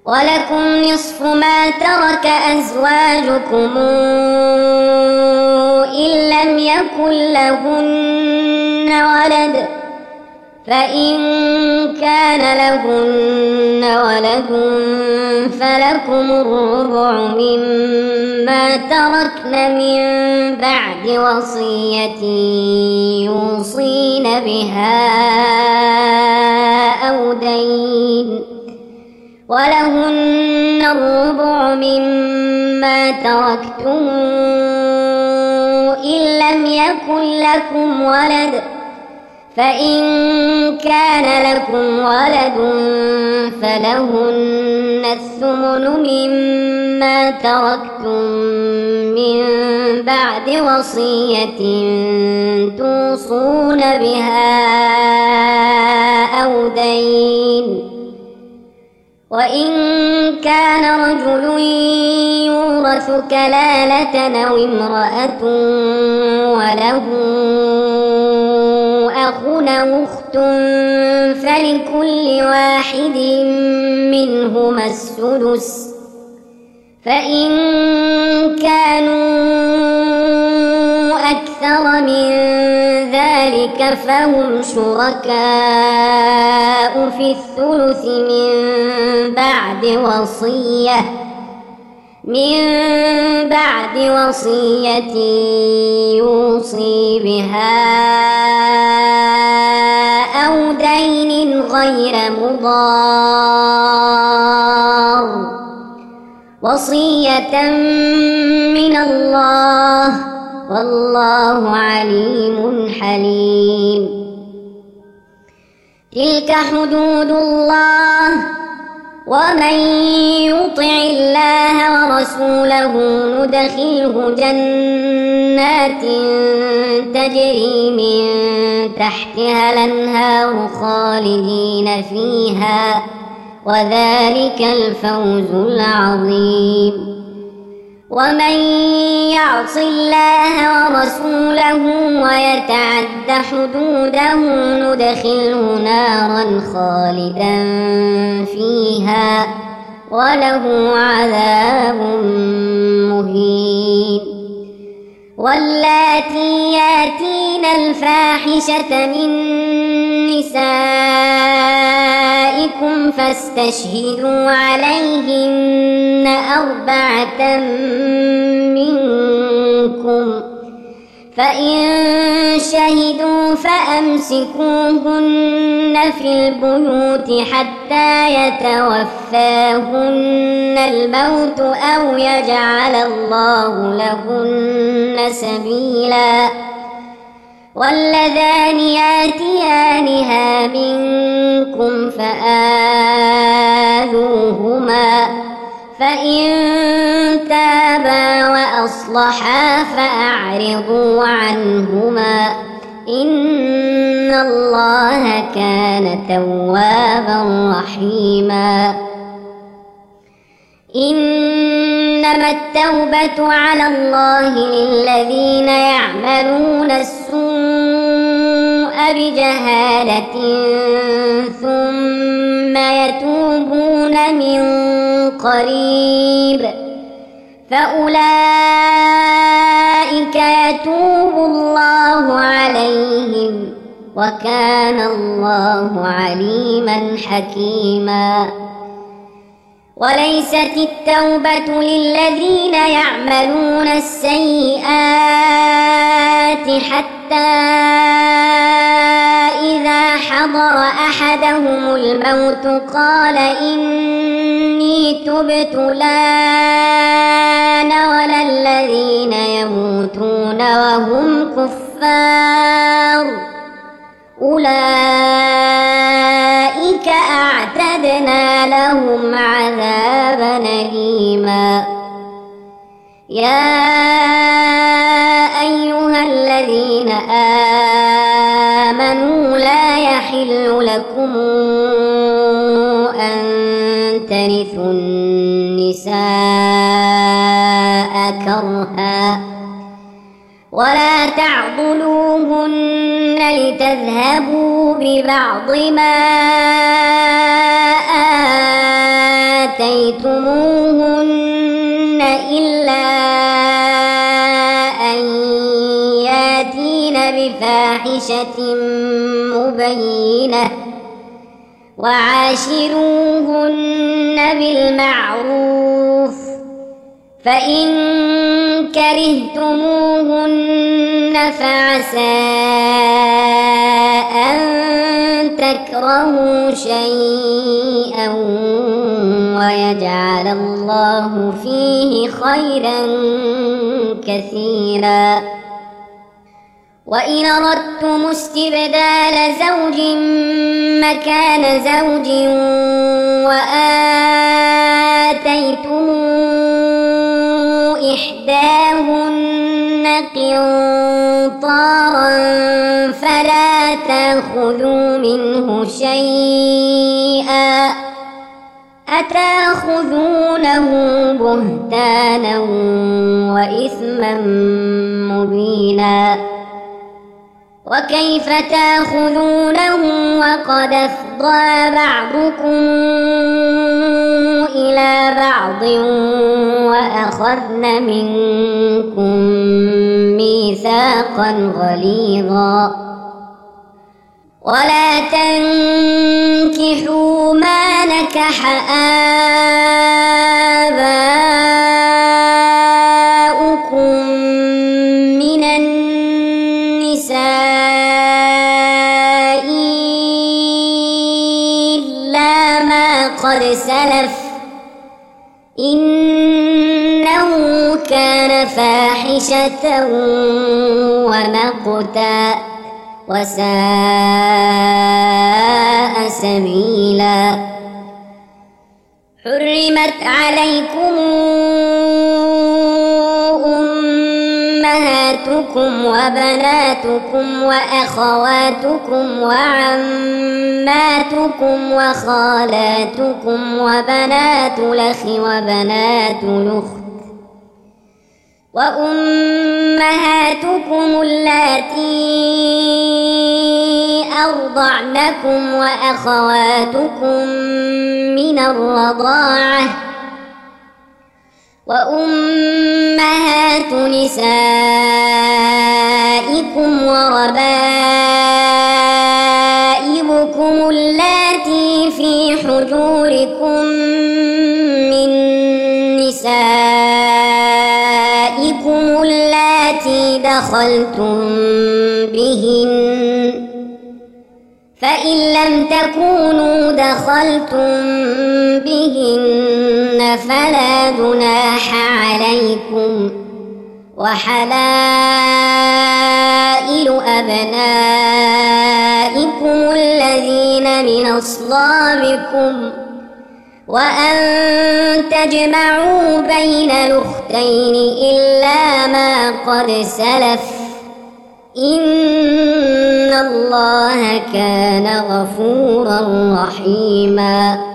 ولكم نصف ما ترك أزواجكم إن لم يكن لهن ولد، فإن كان لهن ولد فلكم الربع مما تركن من بعد وصية يوصين بها أو دين، ولهن الربع مما تركتم إن لم يكن لكم ولد، فإن كان لكم ولد فلهن الثمن مما تركتم من بعد وصية توصون بها أو دين. وإن كان رجل يورث كلالة أو امرأة وله أخ أو أخت فلكل واحد منهما السدس، فإن كانوا أكثر من ذلك فهم شركاء في الثلث من بعد وصية يوصي بها أو دين غير مضار، وصية من الله والله عليم حليم. تلك حدود الله، ومن يطع الله ورسوله ندخله جنات تجري من تحتها الأنهار خالدين فيها، وذلك الفوز العظيم. ومن يعص الله ورسوله ويتعد حدوده ندخله نارا خالدا فيها وله عذاب مهين. واللاتي ياتين الفاحشة من نسائكم فاستشهدوا عليهن 4 منكم، فإن شهدوا فأمسكوهن في البيوت حتى يتوفاهن الموت أو يجعل الله لهن سبيلا. واللذان ياتيانها منكم فآذوهما، فإن تابا وأصلحا فأعرضوا عنهما إن الله كان توابا رحيما. إنما التوبة على الله للذين يعملون السوء بجهالة ثم يتوبون من قريب فأولئك يتوب الله عليهم وكان الله عليما حكيما. وليست التوبة للذين يعملون السيئات حتى إذا حضر أحدهم الموت قال إني تبت الآن ولا الذين يموتون وهم كفار أولئك أعتدنا لهم عذابا أليما. يا أيها الذين آمنوا لا يحل لكم أن ترثوا النساء كرها ولا تعضلوهن لتذهبوا ببعض ما آتيتموهن إلا أن ياتين بفاحشة مبينة وعاشروهن بالمعروف فإن كرهتموهن فعسى أن تكرهوا شيئا ويجعل الله فيه خيرا كثيرا وإن أردتم استبدال زوج مكان زوج وآتيتم إحداهن قنطارا فلا تأخذوا منه شيئا أتأخذونه بهتانا وإثما مبينا وكيف تأخذونه وقد أفضى بعضكم إلى بعض وأخذن منكم ميثاقا غليظا ولا تنكحوا ما نكح آباؤكم من النساء إلا ما قد سلف إنه كان فاحشة ومقتا وساء سبيلا حرمت عليكم أمهاتكم وبناتكم وأخواتكم وعماتكم وخالاتكم وبنات الأخ وبنات الأخت وأمهاتكم اللاتي أرضعنكم وأخواتكم من الرضاعة وأمهات نسائكم وربائبكم اللاتي في حجوركم من نسائكم اللاتي دخلتم بهن فإن لم تكونوا دخلتم بهن فلا جناح عليكم وحلائل أبنائكم الذين من أصلابكم وأن تجمعوا بين الأختين إلا ما قد سلف إن الله كان غفورا رحيما